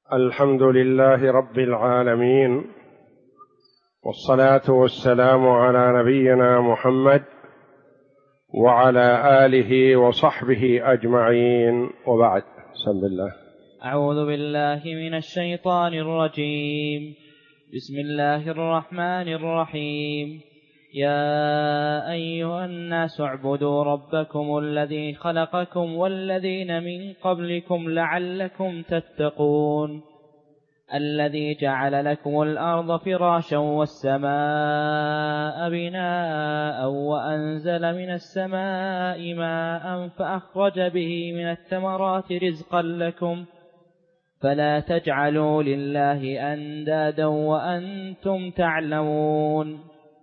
الحمد لله رب العالمين، والصلاة والسلام على نبينا محمد وعلى آله وصحبه أجمعين، وبعد. بسم الله. أعوذ بالله من الشيطان الرجيم. بسم الله الرحمن الرحيم. يا أيها الناس اعبدوا ربكم الذي خلقكم والذين من قبلكم لعلكم تتقون، الذي جعل لكم الأرض فراشا والسماء بناء وأنزل من السماء ماء فأخرج به من الثمرات رزقا لكم، فلا تجعلوا لله أندادا وأنتم تعلمون.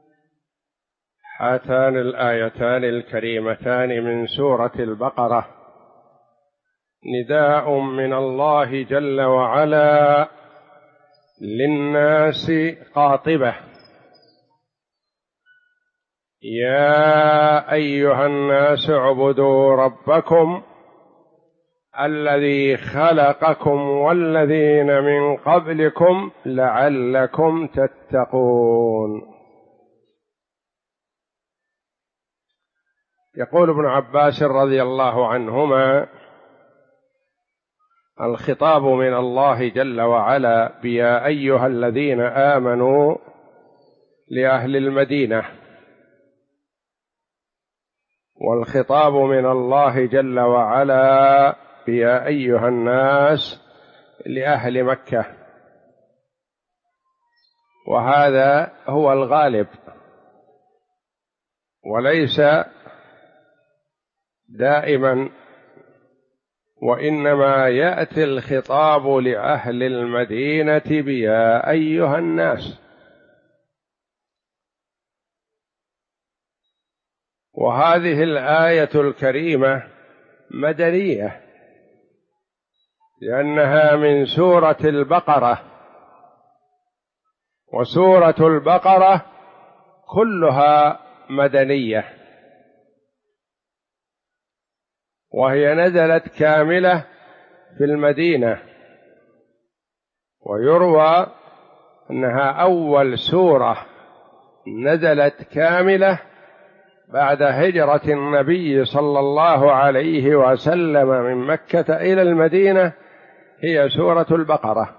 هاتان الآيتان الكريمتان من سورة البقرة نداء من الله جل وعلا للناس قاطبة: يا أيها الناس اعبدوا ربكم الذي خلقكم والذين من قبلكم لعلكم تتقون. يقول ابن عباس رضي الله عنهما: الخطاب من الله جل وعلا بيا أيها الذين آمنوا لأهل المدينة، والخطاب من الله جل وعلا بيا أيها الناس لأهل مكة، وهذا هو الغالب، وليس دائما، وإنما يأتي الخطاب لأهل المدينة بيا أيها الناس. وهذه الآية الكريمة مدنية، لأنها من سورة البقرة، وسورة البقرة كلها مدنية، وهي نزلت كاملة في المدينة، ويروى أنها أول سورة نزلت كاملة بعد هجرة النبي صلى الله عليه وسلم من مكة إلى المدينة، هي سورة البقرة،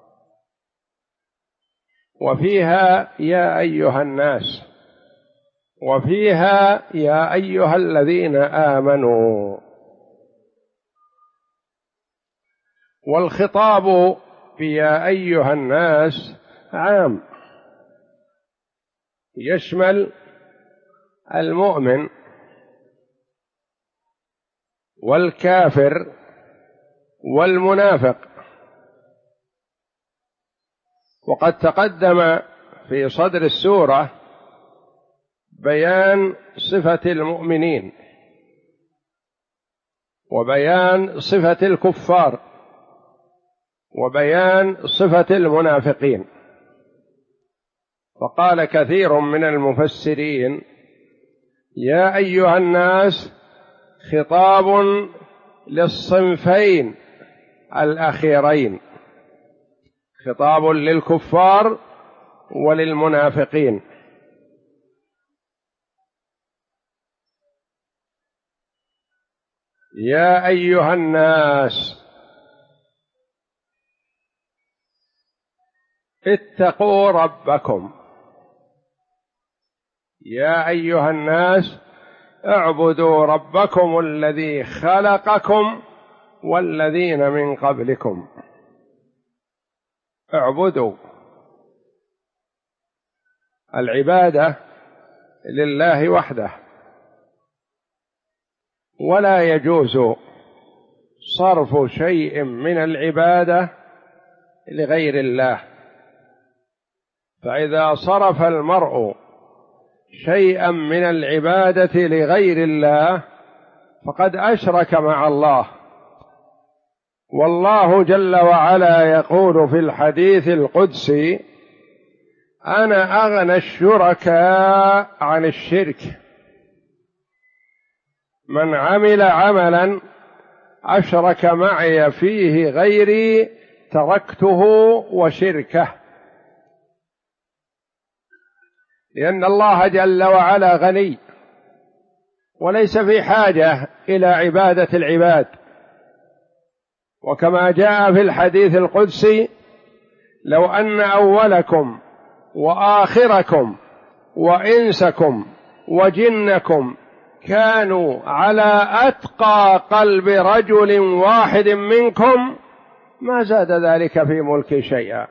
وفيها يا أيها الناس، وفيها يا أيها الذين آمنوا. والخطاب بيا أيها الناس عام، يشمل المؤمن والكافر والمنافق. وقد تقدم في صدر السورة بيان صفة المؤمنين، وبيان صفة الكفار، وبيان صفة المنافقين. وقال كثير من المفسرين: يا أيها الناس خطاب للصنفين الأخيرين، خطاب للكفار وللمنافقين. يا أيها الناس اتقوا ربكم، يا أيها الناس اعبدوا ربكم الذي خلقكم والذين من قبلكم. اعبدوا، العبادة لله وحده، ولا يجوز صرف شيء من العبادة لغير الله. فإذا صرف المرء شيئا من العبادة لغير الله فقد أشرك مع الله. والله جل وعلا يقول في الحديث القدسي: أنا أغنى الشركاء عن الشرك، من عمل عملا أشرك معي فيه غيري تركته وشركه، لأن الله جل وعلا غني وليس في حاجة إلى عبادة العباد. وكما جاء في الحديث القدسي: لو أن أولكم وآخركم وإنسكم وجنكم كانوا على أتقى قلب رجل واحد منكم ما زاد ذلك في ملكي شيئا.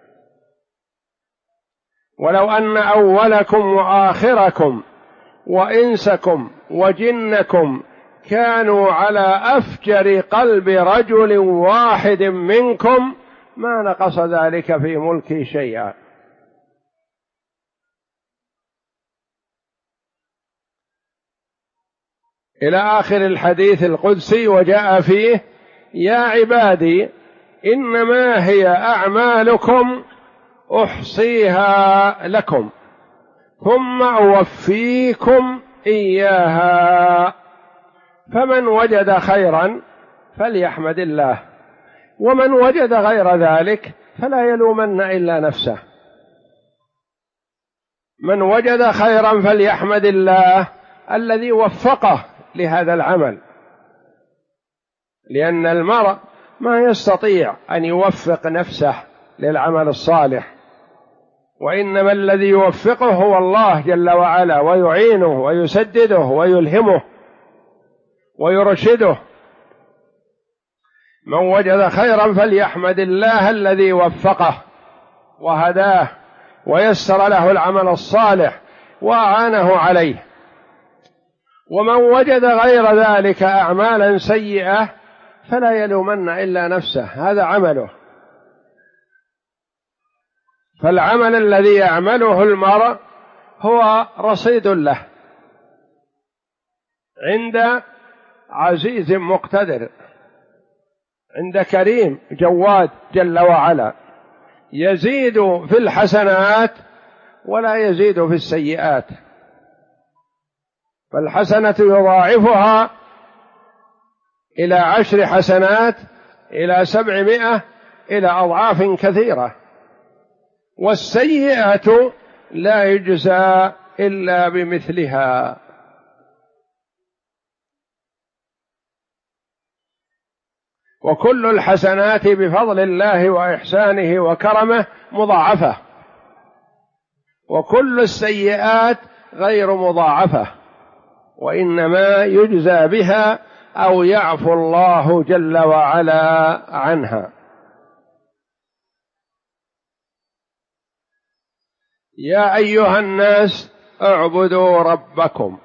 ولو أن أولكم وآخركم وإنسكم وجنكم كانوا على أفجر قلب رجل واحد منكم ما نقص ذلك في ملكي شيئا. إلى آخر الحديث القدسي، وجاء فيه: يا عبادي إنما هي أعمالكم أحصيها لكم ثم أوفيكم إياها، فمن وجد خيرا فليحمد الله، ومن وجد غير ذلك فلا يلومن إلا نفسه. من وجد خيرا فليحمد الله الذي وفقه لهذا العمل، لأن المرء ما يستطيع أن يوفق نفسه للعمل الصالح، وإنما الذي يوفقه هو الله جل وعلا، ويعينه ويسدده ويلهمه ويرشده. من وجد خيرا فليحمد الله الذي وفقه وهداه ويسر له العمل الصالح وأعانه عليه. ومن وجد غير ذلك أعمالا سيئة فلا يلومن إلا نفسه، هذا عمله. فالعمل الذي يعمله المرء هو رصيد له عند عزيز مقتدر، عند كريم جواد جل وعلا، يزيد في الحسنات ولا يزيد في السيئات. فالحسنة يضاعفها إلى 10 حسنات إلى 700 إلى أضعاف كثيرة، والسيئة لا يجزى إلا بمثلها. وكل الحسنات بفضل الله وإحسانه وكرمه مضاعفة، وكل السيئات غير مضاعفة، وإنما يجزى بها أو يعفو الله جل وعلا عنها. يا أيها الناس اعبدوا ربكم.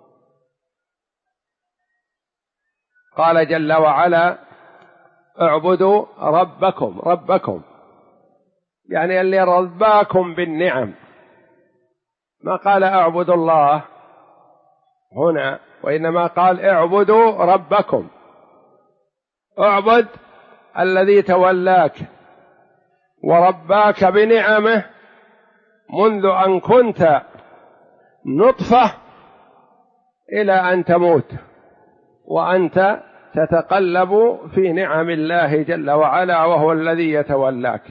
قال جل وعلا: اعبدوا ربكم. ربكم يعني اللي رباكم بالنعم، ما قال اعبدوا الله هنا، وإنما قال اعبدوا ربكم. اعبد الذي تولاك ورباك بنعمه منذ أن كنت نطفة إلى أن تموت، وأنت تتقلب في نعم الله جل وعلا، وهو الذي يتولاك.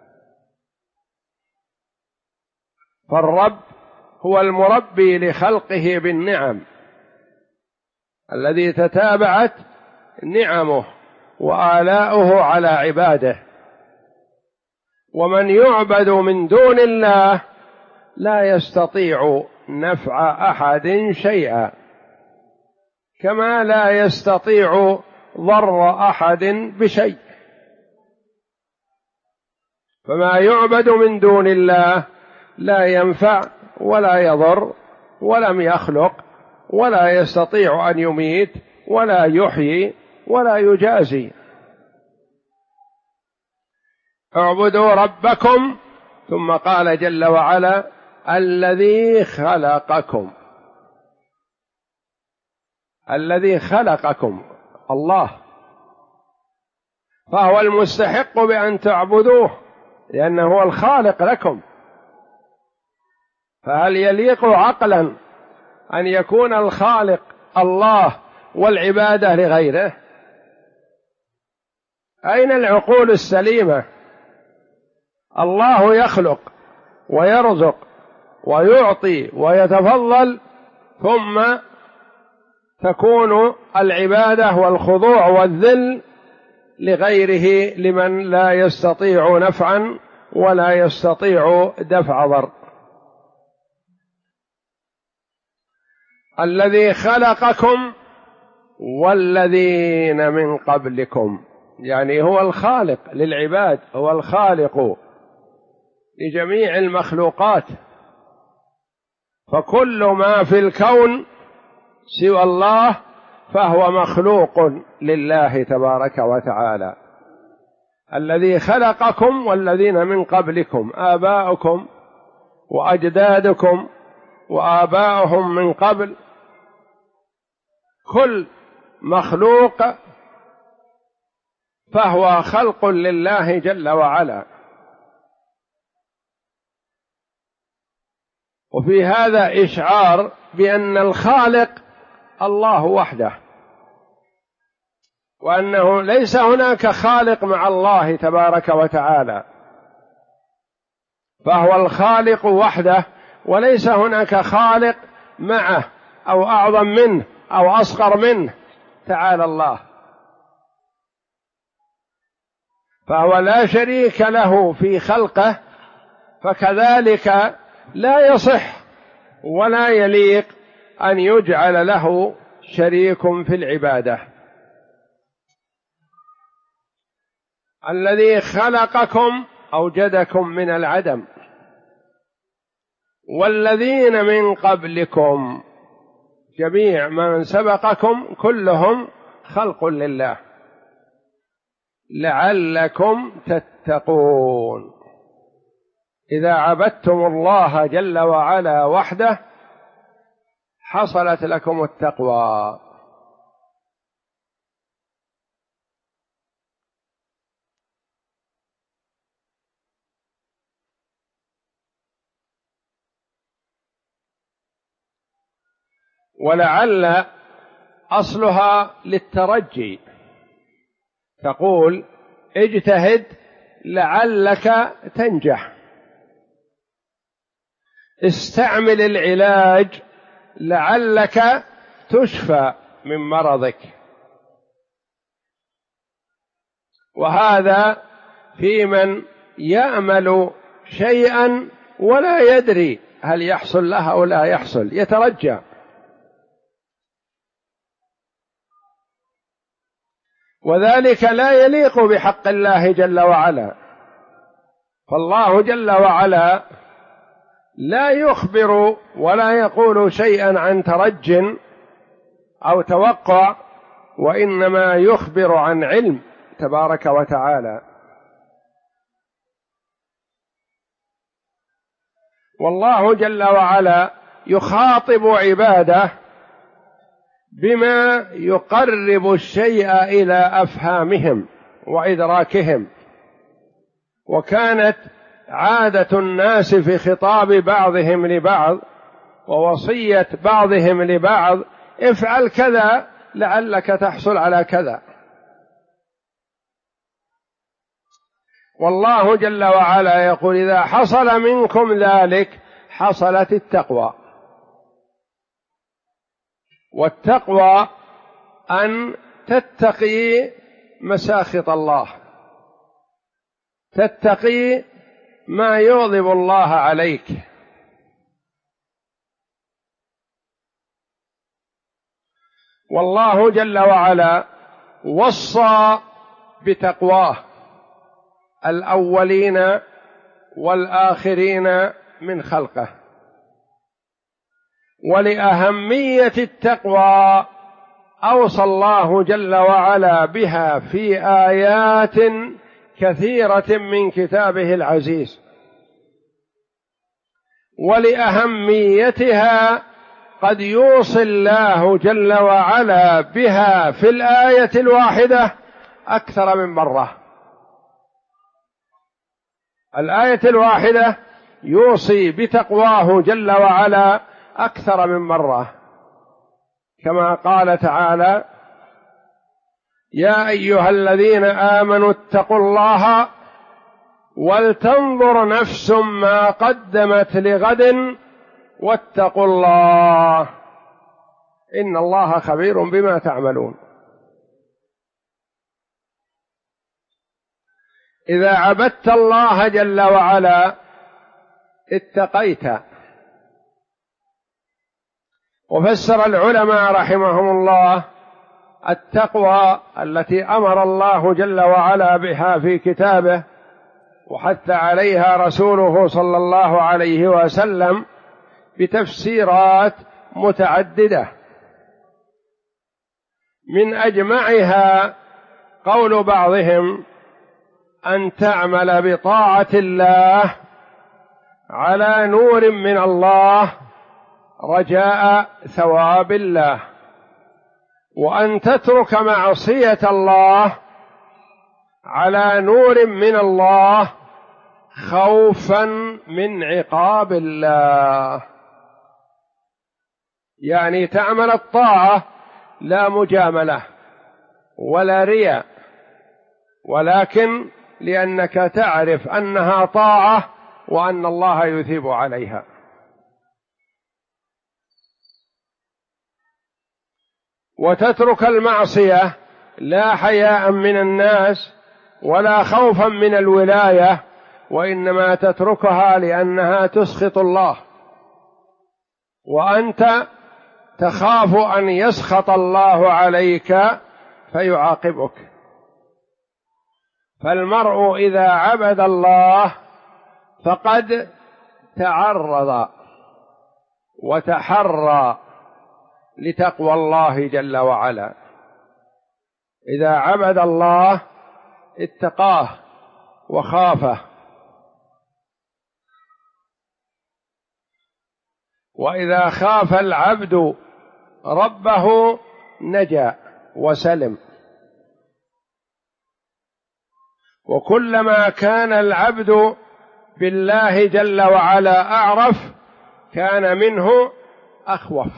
فالرب هو المربي لخلقه بالنعم، الذي تتابعت نعمه وآلاؤه على عباده. ومن يعبد من دون الله لا يستطيع نفع أحد شيئا، كما لا يستطيع ضر أحد بشيء. فما يعبد من دون الله لا ينفع ولا يضر، ولم يخلق ولا يستطيع أن يميت ولا يحيي ولا يجازي. اعبدوا ربكم، ثم قال جل وعلا: الذي خلقكم. الذي خلقكم الله، فهو المستحق بأن تعبدوه، لأنه هو الخالق لكم. فهل يليق عقلا أن يكون الخالق الله والعبادة لغيره؟ أين العقول السليمة؟ الله يخلق ويرزق ويعطي ويتفضل، ثم تكون العبادة والخضوع والذل لغيره، لمن لا يستطيع نفعا ولا يستطيع دفع ضر. الذي خلقكم والذين من قبلكم، يعني هو الخالق للعباد، هو الخالق لجميع المخلوقات، فكل ما في الكون سوى الله فهو مخلوق لله تبارك وتعالى. الذي خلقكم والذين من قبلكم، آباؤكم وأجدادكم وآباؤهم من قبل، كل مخلوق فهو خلق لله جل وعلا. وفي هذا إشعار بأن الخالق الله وحده، وأنه ليس هناك خالق مع الله تبارك وتعالى، فهو الخالق وحده، وليس هناك خالق معه أو أعظم منه أو أصغر منه، تعالى الله. فهو لا شريك له في خلقه، فكذلك لا يصح ولا يليق أن يجعل له شريك في العبادة. الذي خلقكم أوجدكم من العدم، والذين من قبلكم، جميع من سبقكم كلهم خلق لله، لعلكم تتقون. إذا عبدتم الله جل وعلا وحده حصلت لكم التقوى. ولعل أصلها للترجي، تقول اجتهد لعلك تنجح، استعمل العلاج لعلك تشفى من مرضك. وهذا في من يأمل شيئا ولا يدري هل يحصل له أو لا يحصل، يترجى. وذلك لا يليق بحق الله جل وعلا، فالله جل وعلا لا يخبر ولا يقول شيئا عن ترج أو توقع، وإنما يخبر عن علم تبارك وتعالى. والله جل وعلا يخاطب عباده بما يقرب الشيء إلى أفهامهم وإدراكهم. وكانت عادة الناس في خطاب بعضهم لبعض ووصية بعضهم لبعض افعل كذا لعلك تحصل على كذا. والله جل وعلا يقول إذا حصل منكم ذلك حصلت التقوى. والتقوى أن تتقي مساخط الله، تتقي ما يغضب الله عليك. والله جل وعلا وصى بتقواه الأولين والآخرين من خلقه. ولأهمية التقوى أوصى الله جل وعلا بها في آيات كثيرة من كتابه العزيز. ولأهميتها قد يوصي الله جل وعلا بها في الآية الواحدة أكثر من مرة. الآية الواحدة يوصي بتقواه جل وعلا أكثر من مرة، كما قال تعالى يا أيها الذين آمنوا اتقوا الله ولتنظر نفس ما قدمت لغد واتقوا الله إن الله خبير بما تعملون. إذا عبدت الله جل وعلا اتقيت. وفسر العلماء رحمهم الله التقوى التي أمر الله جل وعلا بها في كتابه وحث عليها رسوله صلى الله عليه وسلم بتفسيرات متعددة، من أجمعها قول بعضهم أن تعمل بطاعة الله على نور من الله رجاء ثواب الله، وأن تترك معصية الله على نور من الله خوفا من عقاب الله. يعني تعمل الطاعة لا مجاملة ولا رياء، ولكن لأنك تعرف أنها طاعة وأن الله يثيب عليها. وتترك المعصية لا حياء من الناس ولا خوفا من الولاية، وإنما تتركها لأنها تسخط الله، وأنت تخاف أن يسخط الله عليك فيعاقبك. فالمرء إذا عبد الله فقد تعرض وتحرى لتقوى الله جل وعلا. إذا عبد الله اتقاه وخافه، وإذا خاف العبد ربه نجا وسلم. وكلما كان العبد بالله جل وعلا أعرف كان منه أخوف.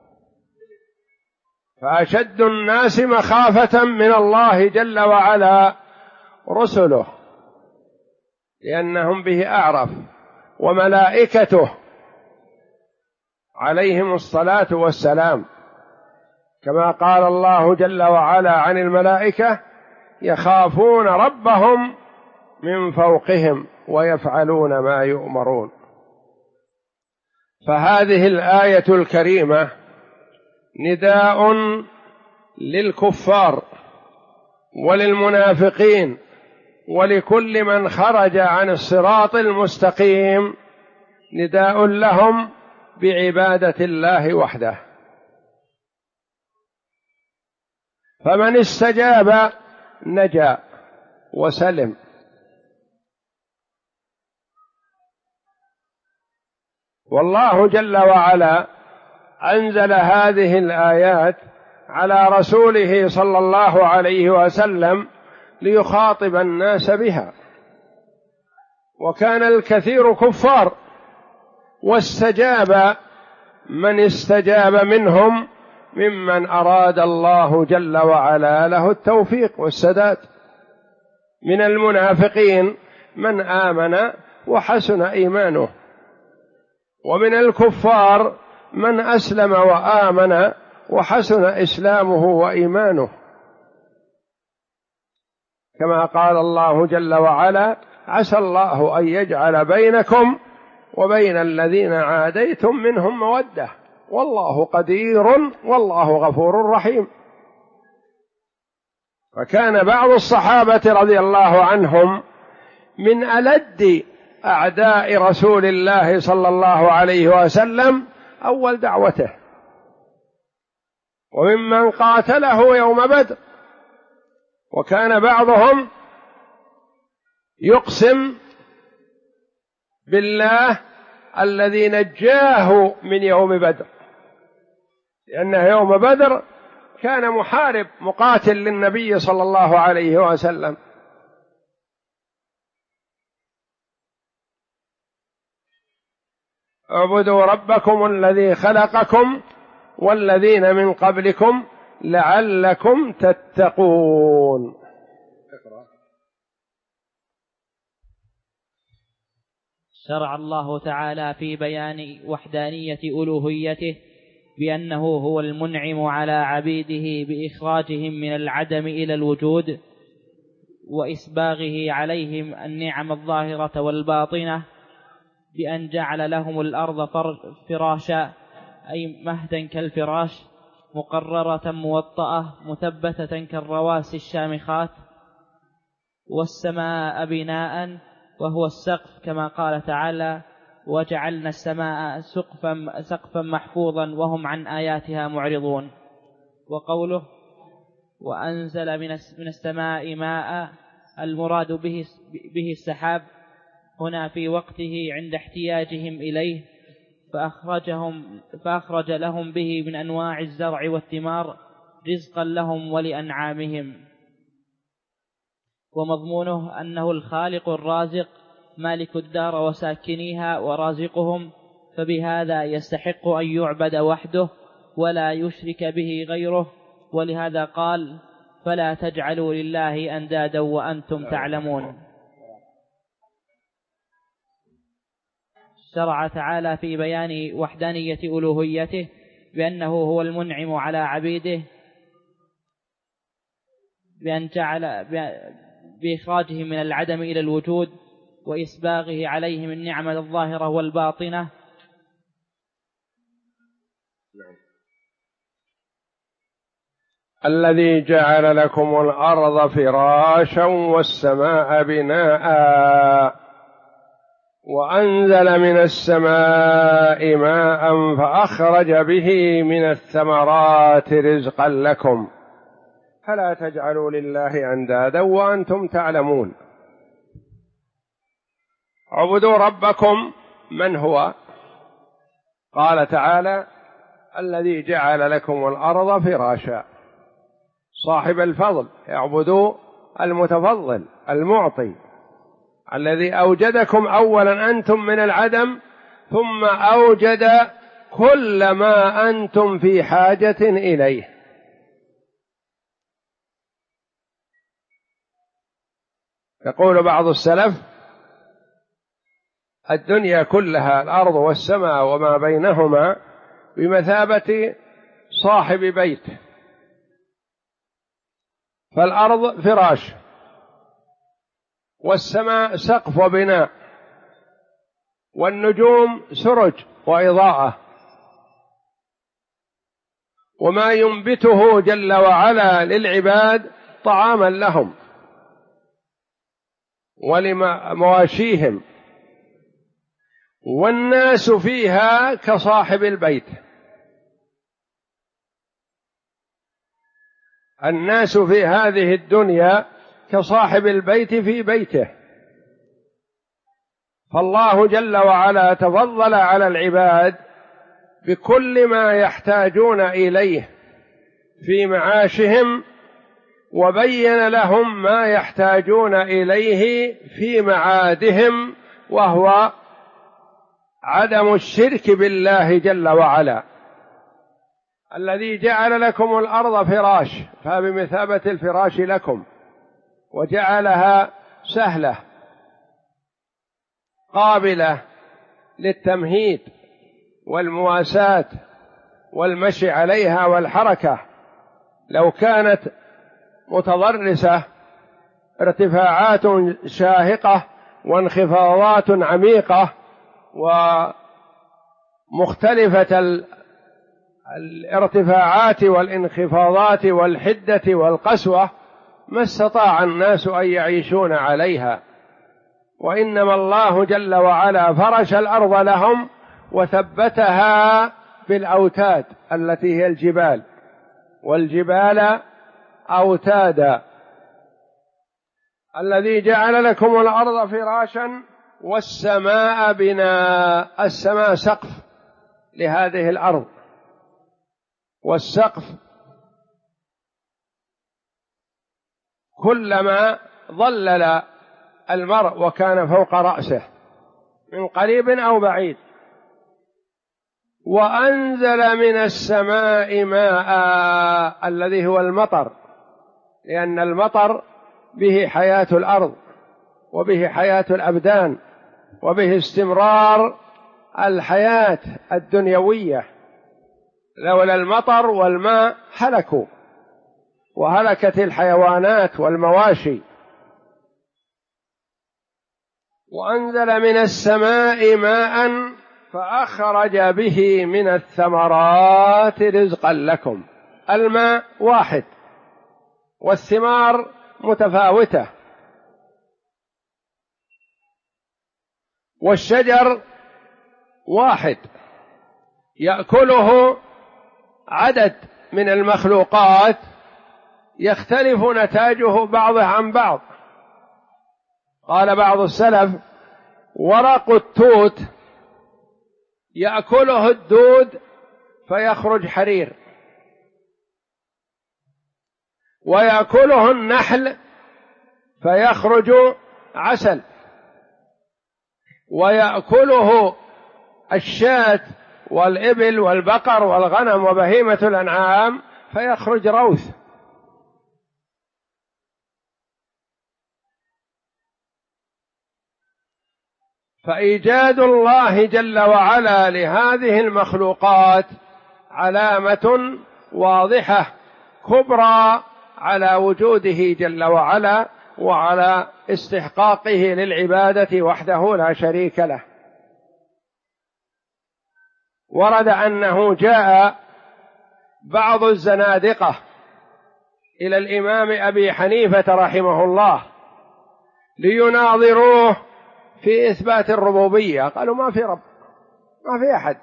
فأشد الناس مخافة من الله جل وعلا رسله، لأنهم به أعرف، وملائكته عليهم الصلاة والسلام، كما قال الله جل وعلا عن الملائكة يخافون ربهم من فوقهم ويفعلون ما يؤمرون. فهذه الآية الكريمة نداء للكفار وللمنافقين ولكل من خرج عن الصراط المستقيم، نداء لهم بعبادة الله وحده. فمن استجاب نجا وسلم. والله جل وعلا أنزل هذه الآيات على رسوله صلى الله عليه وسلم ليخاطب الناس بها، وكان الكثير كفار، واستجاب من استجاب منهم ممن أراد الله جل وعلا له التوفيق والسداد. من المنافقين من آمن وحسن إيمانه، ومن الكفار من أسلم وآمن وحسن إسلامه وإيمانه، كما قال الله جل وعلا عسى الله أن يجعل بينكم وبين الذين عاديتم منهم مودة والله قدير والله غفور رحيم. فكان بعض الصحابة رضي الله عنهم من ألد أعداء رسول الله صلى الله عليه وسلم أول دعوته، وممن قاتله يوم بدر. وكان بعضهم يقسم بالله الذي نجاه من يوم بدر، لأنه يوم بدر كان محارب مقاتل للنبي صلى الله عليه وسلم. اعبدوا ربكم الذي خلقكم والذين من قبلكم لعلكم تتقون. شرع الله تعالى في بيان وحدانية ألوهيته بأنه هو المنعم على عبيده بإخراجهم من العدم إلى الوجود، وإسباغه عليهم النعم الظاهرة والباطنة، بأن جعل لهم الأرض فراشا أي مهدا كالفراش، مقررة موطأة مثبتة كالرواسي الشامخات، والسماء بناء وهو السقف، كما قال تعالى: وجعلنا السماء سقفا محفوظا وهم عن آياتها معرضون. وقوله: وأنزل من السماء ماء، المراد به السحاب هنا في وقته عند احتياجهم إليه، فأخرج لهم به من أنواع الزرع والثمار رزقا لهم ولأنعامهم. ومضمونه أنه الخالق الرازق مالك الدار وساكنيها ورازقهم، فبهذا يستحق أن يعبد وحده ولا يشرك به غيره، ولهذا قال: فلا تجعلوا لله أندادا وأنتم تعلمون. شرع تعالى في بيان وحدانية ألوهيته بأنه هو المنعم على عبيده بأن جعل بإخراجهم من العدم إلى الوجود، وإسباغه عليهم النعمة الظاهرة والباطنة. الذي جعل لكم الأرض فراشا والسماء بناء وأنزل من السماء ماء فأخرج به من الثمرات رزقا لكم فلا تجعلوا لله أندادا وأنتم تعلمون. اعبدوا ربكم. من هو؟ قال تعالى: الذي جعل لكم الأرض فراشا، صاحب الفضل. اعبدوا المتفضل المعطي الذي أوجدكم أولا أنتم من العدم، ثم أوجد كل ما أنتم في حاجة إليه. يقول بعض السلف: الدنيا كلها، الأرض والسماء وما بينهما، بمثابة صاحب بيت، فالأرض فراش، والسماء سقف وبناء، والنجوم سرج وإضاءة، وما ينبته جل وعلا للعباد طعاما لهم ولمواشيهم، والناس فيها كصاحب البيت. الناس في هذه الدنيا كصاحب البيت في بيته. فالله جل وعلا تفضل على العباد بكل ما يحتاجون إليه في معاشهم، وبين لهم ما يحتاجون إليه في معادهم، وهو عدم الشرك بالله جل وعلا. الذي جعل لكم الأرض فراش، فبمثابة الفراش لكم، وجعلها سهلة قابلة للتمهيد والمواساة والمشي عليها والحركة. لو كانت متضرسة ارتفاعات شاهقة وانخفاضات عميقة ومختلفة الارتفاعات والانخفاضات والحدة والقسوة، ما استطاع الناس أن يعيشون عليها. وإنما الله جل وعلا فرش الأرض لهم وثبتها بالأوتاد التي هي الجبال، والجبال أوتادا. الذي جعل لكم الأرض فراشا والسماء بناء. السماء سقف لهذه الأرض، والسقف كلما ظلل المرء وكان فوق رأسه من قريب أو بعيد، وأنزل من السماء ماء الذي هو المطر، لأن المطر به حياة الأرض وبه حياة الأبدان وبه استمرار الحياة الدنيوية. لولا المطر والماء هلكوا وهلكت الحيوانات والمواشي. وأنزل من السماء ماء فأخرج به من الثمرات رزقا لكم. الماء واحد والثمار متفاوتة، والشجر واحد يأكله عدد من المخلوقات يختلف نتاجه بعضه عن بعض. قال بعض السلف: ورق التوت يأكله الدود فيخرج حرير، ويأكله النحل فيخرج عسل، ويأكله الشاة والإبل والبقر والغنم وبهيمة الأنعام فيخرج روث. فإيجاد الله جل وعلا لهذه المخلوقات علامة واضحة كبرى على وجوده جل وعلا وعلى استحقاقه للعبادة وحده لا شريك له. ورد أنه جاء بعض الزنادقة إلى الإمام أبي حنيفة رحمه الله ليناظروه في إثبات الربوبية. قالوا: ما في رب، ما في أحد.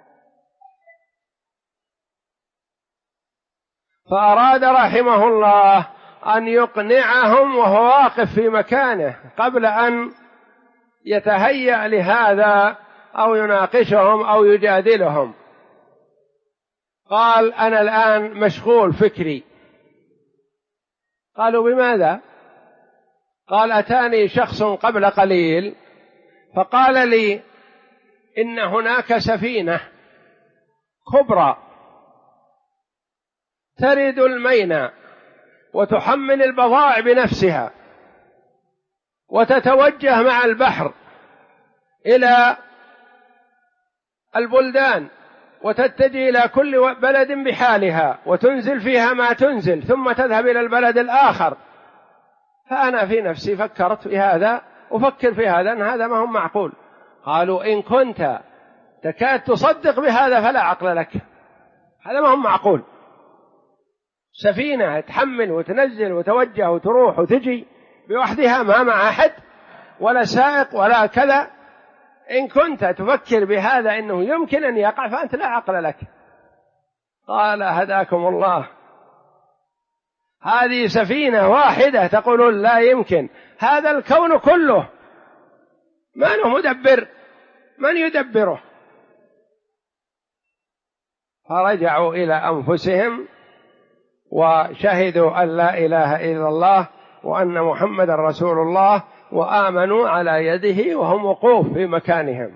فأراد رحمه الله أن يقنعهم وهو واقف في مكانه قبل أن يتهيأ لهذا أو يناقشهم أو يجادلهم. قال: أنا الآن مشغول فكري. قالوا: بماذا؟ قال: أتاني شخص قبل قليل فقال لي إن هناك سفينة كبرى ترد الميناء وتحمل البضائع بنفسها وتتوجه مع البحر إلى البلدان وتتجه إلى كل بلد بحالها وتنزل فيها ما تنزل ثم تذهب إلى البلد الآخر. فأنا في نفسي فكرت في هذا أفكر في هذا أن هذا ما هو معقول. قالوا: إن كنت تكاد تصدق بهذا فلا عقل لك، هذا ما هو معقول. سفينة تحمل وتنزل وتوجه وتروح وتجي بوحدها ما مع أحد ولا سائق ولا كذا. إن كنت تفكر بهذا أنه يمكن أن يقع فأنت لا عقل لك. قال: هداكم الله، هذه سفينة واحدة تقولون لا يمكن، هذا الكون كله ما له مدبر، من يدبره؟ فرجعوا إلى أنفسهم وشهدوا أن لا إله إلا الله وأن محمد رسول الله وآمنوا على يده وهم وقوف في مكانهم.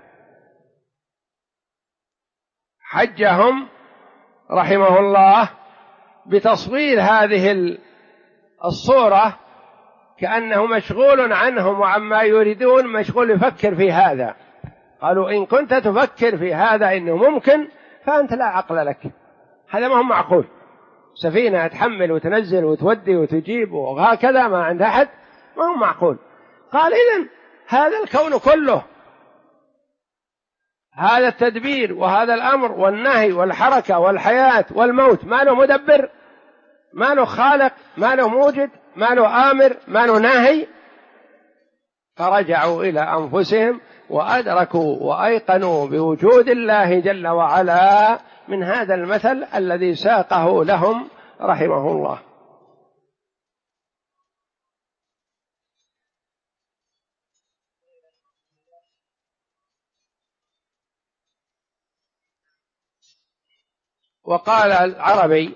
حجهم رحمه الله بتصوير هذه الصورة كأنه مشغول عنهم وعما يريدون، مشغول يفكر في هذا. قالوا: إن كنت تفكر في هذا إنه ممكن فأنت لا عقل لك، هذا ما هو معقول. سفينة تحمل وتنزل وتودي وتجيب وهكذا ما عند أحد، ما هو معقول. قال: إذن هذا الكون كله، هذا التدبير وهذا الأمر والنهي والحركة والحياة والموت ما له مدبر، ما له خالق، ما له موجد، ما له آمر، ما له ناهي. فرجعوا إلى أنفسهم وأدركوا وأيقنوا بوجود الله جل وعلا من هذا المثل الذي ساقه لهم رحمه الله. وقال العربي: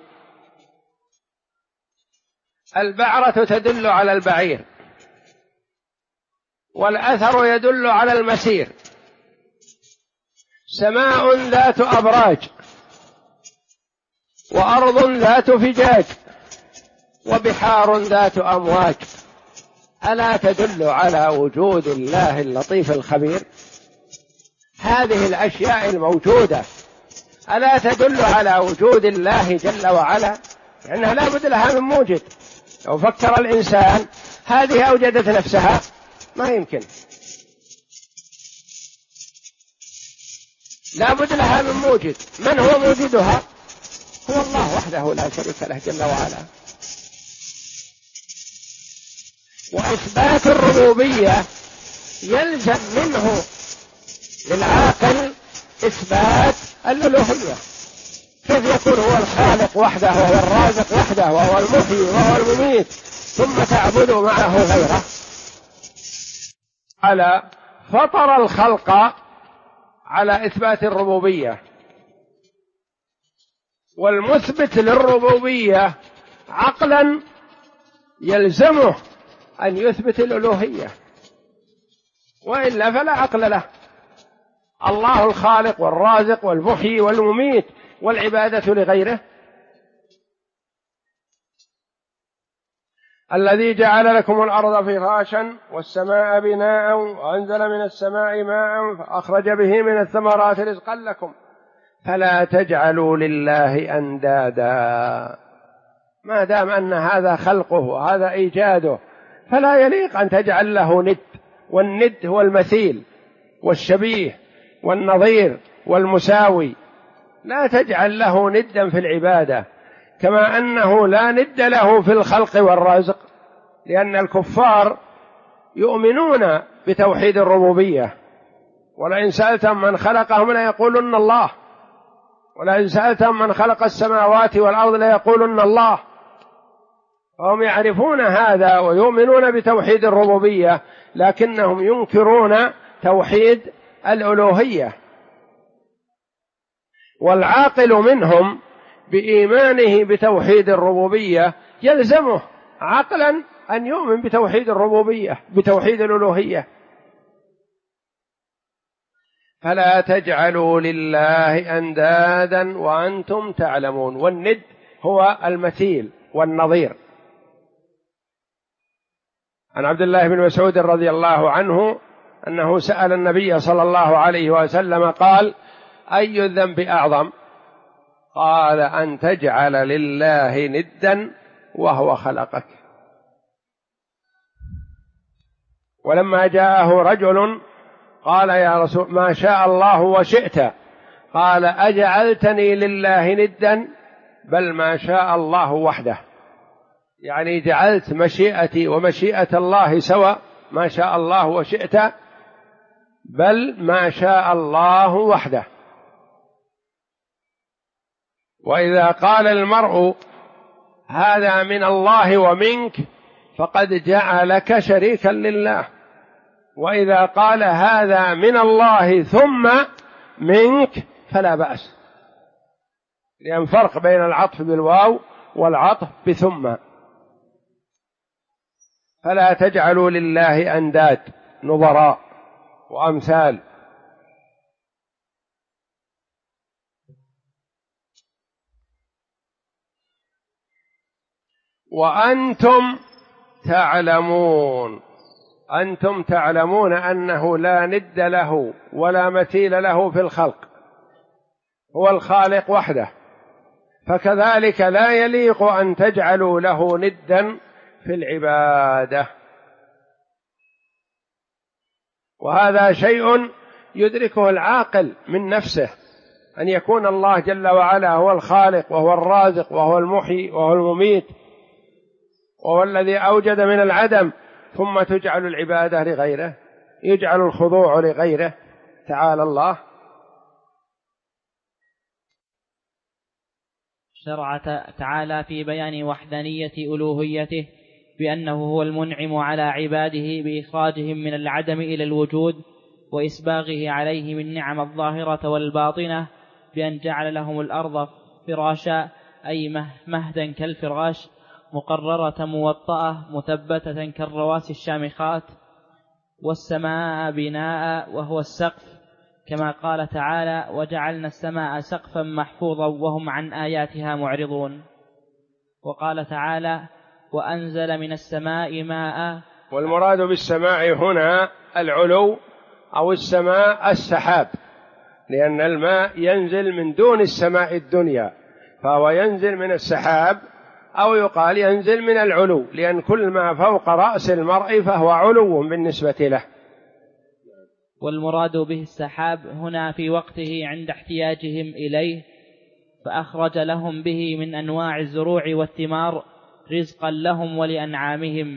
البعرة تدل على البعير، والأثر يدل على المسير. سماء ذات أبراج، وأرض ذات فجاج، وبحار ذات أمواج، ألا تدل على وجود الله اللطيف الخبير؟ هذه الأشياء الموجودة ألا تدل على وجود الله جل وعلا؟ لأنها لا بد لها من موجد. لو فكر الإنسان هذه أوجدت نفسها ما يمكن، لا بد لها من موجد. من هو موجدها؟ هو الله وحده لا شريك له جل وعلا. وإثبات الربوبية يلزم منه للعاقل إثبات الألوهية. كيف يكون هو الخالق وحده وهو الرازق وحده وهو المحيي وهو المميت ثم تعبد معه غيره؟ على فطر الخلق على إثبات الربوبية، والمثبت للربوبية عقلا يلزمه أن يثبت الألوهية، وإلا فلا عقل له. الله الخالق والرازق والمحيي والمميت، والعبادة لغيره. الذي جعل لكم الأرض فراشا والسماء بناء وأنزل من السماء ماء فأخرج به من الثمرات رزقا لكم فلا تجعلوا لله أندادا. ما دام أن هذا خلقه وهذا إيجاده فلا يليق أن تجعل له ند، والند هو المثيل والشبيه والنظير والمساوي. لا تجعل له ندا في العبادة، كما أنه لا ند له في الخلق والرزق، لأن الكفار يؤمنون بتوحيد الربوبية، ولئن سألتم من خلقهم ليقولن الله، ولئن سألتم من خلق السماوات والأرض ليقولن الله. فهم يعرفون هذا ويؤمنون بتوحيد الربوبية، لكنهم ينكرون توحيد الألوهية. والعاقل منهم بإيمانه بتوحيد الربوبية يلزمه عقلا أن يؤمن بتوحيد الربوبية بتوحيد الألوهية. فلا تجعلوا لله أندادا وأنتم تعلمون. والند هو المثيل والنظير. عن عبد الله بن مسعود رضي الله عنه أنه سأل النبي صلى الله عليه وسلم قال: أي الذنب أعظم؟ قال: أن تجعل لله ندا وهو خلقك. ولما جاءه رجل قال: يا رسول ما شاء الله وشئت، قال: أجعلتني لله ندا؟ بل ما شاء الله وحده. يعني جعلت مشيئتي ومشيئة الله سواء، ما شاء الله وشئت، بل ما شاء الله وحده. وإذا قال المرء هذا من الله ومنك فقد جعلك شريكا لله، وإذا قال هذا من الله ثم منك فلا بأس، لأن فرق بين العطف بالواو والعطف بثم. فلا تجعلوا لله أنداد نظراء وأمثال. وأنتم تعلمون، أنتم تعلمون أنه لا ند له ولا مثيل له في الخلق، هو الخالق وحده، فكذلك لا يليق أن تجعلوا له ندا في العبادة. وهذا شيء يدركه العاقل من نفسه، أن يكون الله جل وعلا هو الخالق وهو الرازق وهو المحيي وهو المميت وهو الذي أوجد من العدم، ثم تجعل العبادة لغيره، يجعل الخضوع لغيره. تعالى الله. شرع تعالى في بيان وحدانية ألوهيته بأنه هو المنعم على عباده بإخراجهم من العدم إلى الوجود، وإسباغه عليه من نعم الظاهرة والباطنة، بأن جعل لهم الأرض فراشا أي مهدا كالفراش، مقررة موطأة مثبتة كالرواسي الشامخات، والسماء بناء وهو السقف، كما قال تعالى: وجعلنا السماء سقفا محفوظا وهم عن آياتها معرضون. وقال تعالى: وأنزل من السماء ماء. والمراد بالسماء هنا العلو، أو السماء السحاب، لأن الماء ينزل من دون السماء الدنيا، فهو ينزل من السحاب، أو يقال ينزل من العلو، لأن كل ما فوق رأس المرء فهو علو بالنسبة له. والمراد به السحاب هنا في وقته عند احتياجهم إليه، فأخرج لهم به من أنواع الزروع والثمار رزقا لهم ولأنعامهم.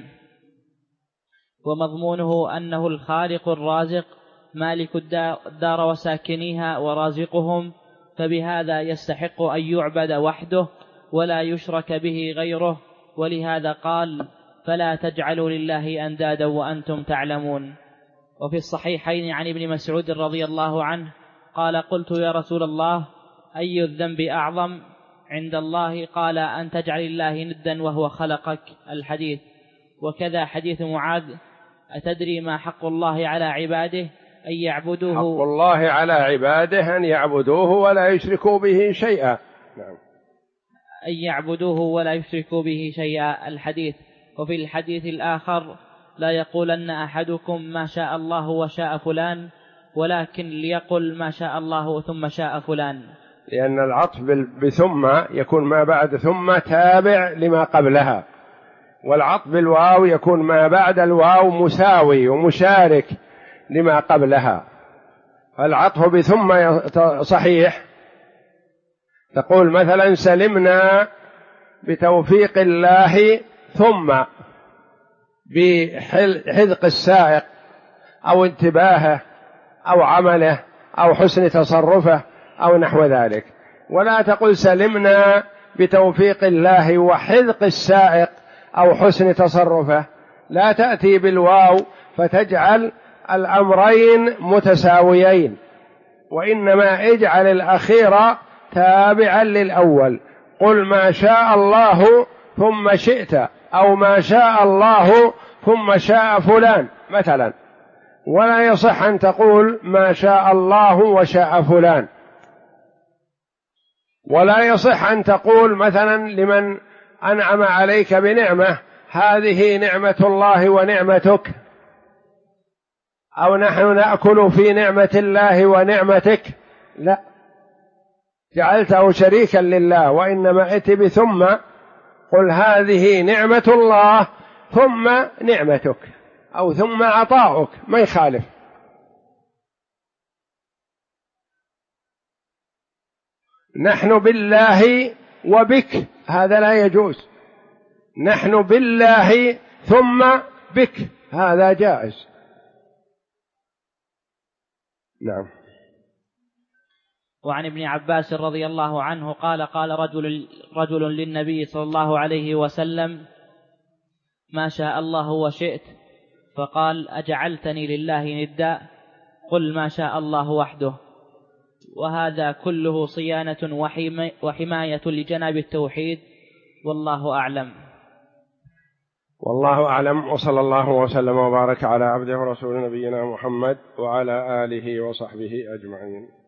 ومضمونه أنه الخالق الرازق مالك الدار وساكنيها ورازقهم، فبهذا يستحق أن يعبد وحده ولا يشرك به غيره. ولهذا قال: فلا تجعلوا لله أندادا وأنتم تعلمون. وفي الصحيحين عن ابن مسعود رضي الله عنه قال: قلت يا رسول الله، أي الذنب أعظم عند الله؟ قال: أن تجعل الله ندا وهو خلقك. الحديث. وكذا حديث معاذ: أتدري ما حق الله على عباده؟ أن يعبدوه. حق الله على عباده أن يعبدوه ولا يشركوا به شيئا. نعم. أن يعبدوه ولا يشركوا به شيئا. الحديث. وفي الحديث الآخر: لا يقولن أحدكم ما شاء الله وشاء فلان، ولكن ليقل ما شاء الله ثم شاء فلان. لأن العطف بثم يكون ما بعد ثم تابع لما قبلها، والعطف بالواو يكون ما بعد الواو مساوي ومشارك لما قبلها. العطف بثم صحيح، تقول مثلا: سلمنا بتوفيق الله ثم بحذق السائق أو انتباهه أو عمله أو حسن تصرفه أو نحو ذلك. ولا تقل سلمنا بتوفيق الله وحذق السائق أو حسن تصرفه، لا تأتي بالواو فتجعل الأمرين متساويين، وإنما اجعل الأخير تابعا للأول. قل ما شاء الله ثم شئت، أو ما شاء الله ثم شاء فلان مثلا. ولا يصح أن تقول ما شاء الله وشاء فلان. ولا يصح أن تقول مثلا لمن أنعم عليك بنعمة: هذه نعمة الله ونعمتك، أو نحن نأكل في نعمة الله ونعمتك. لا، جعلته شريكا لله. وإنما ائت بثم، قل هذه نعمة الله ثم نعمتك، أو ثم عطاؤك، ما يخالف. نحن بالله وبك، هذا لا يجوز. نحن بالله ثم بك، هذا جائز. نعم. وعن ابن عباس رضي الله عنه قال: قال رجل للنبي صلى الله عليه وسلم: ما شاء الله وشئت. فقال: أجعلتني لله ندا؟ قل ما شاء الله وحده. وهذا كله صيانة وحماية لجناب التوحيد، والله أعلم. والله أعلم. وصلى الله وسلم وبارك على عبده ورسوله نبينا محمد وعلى آله وصحبه أجمعين.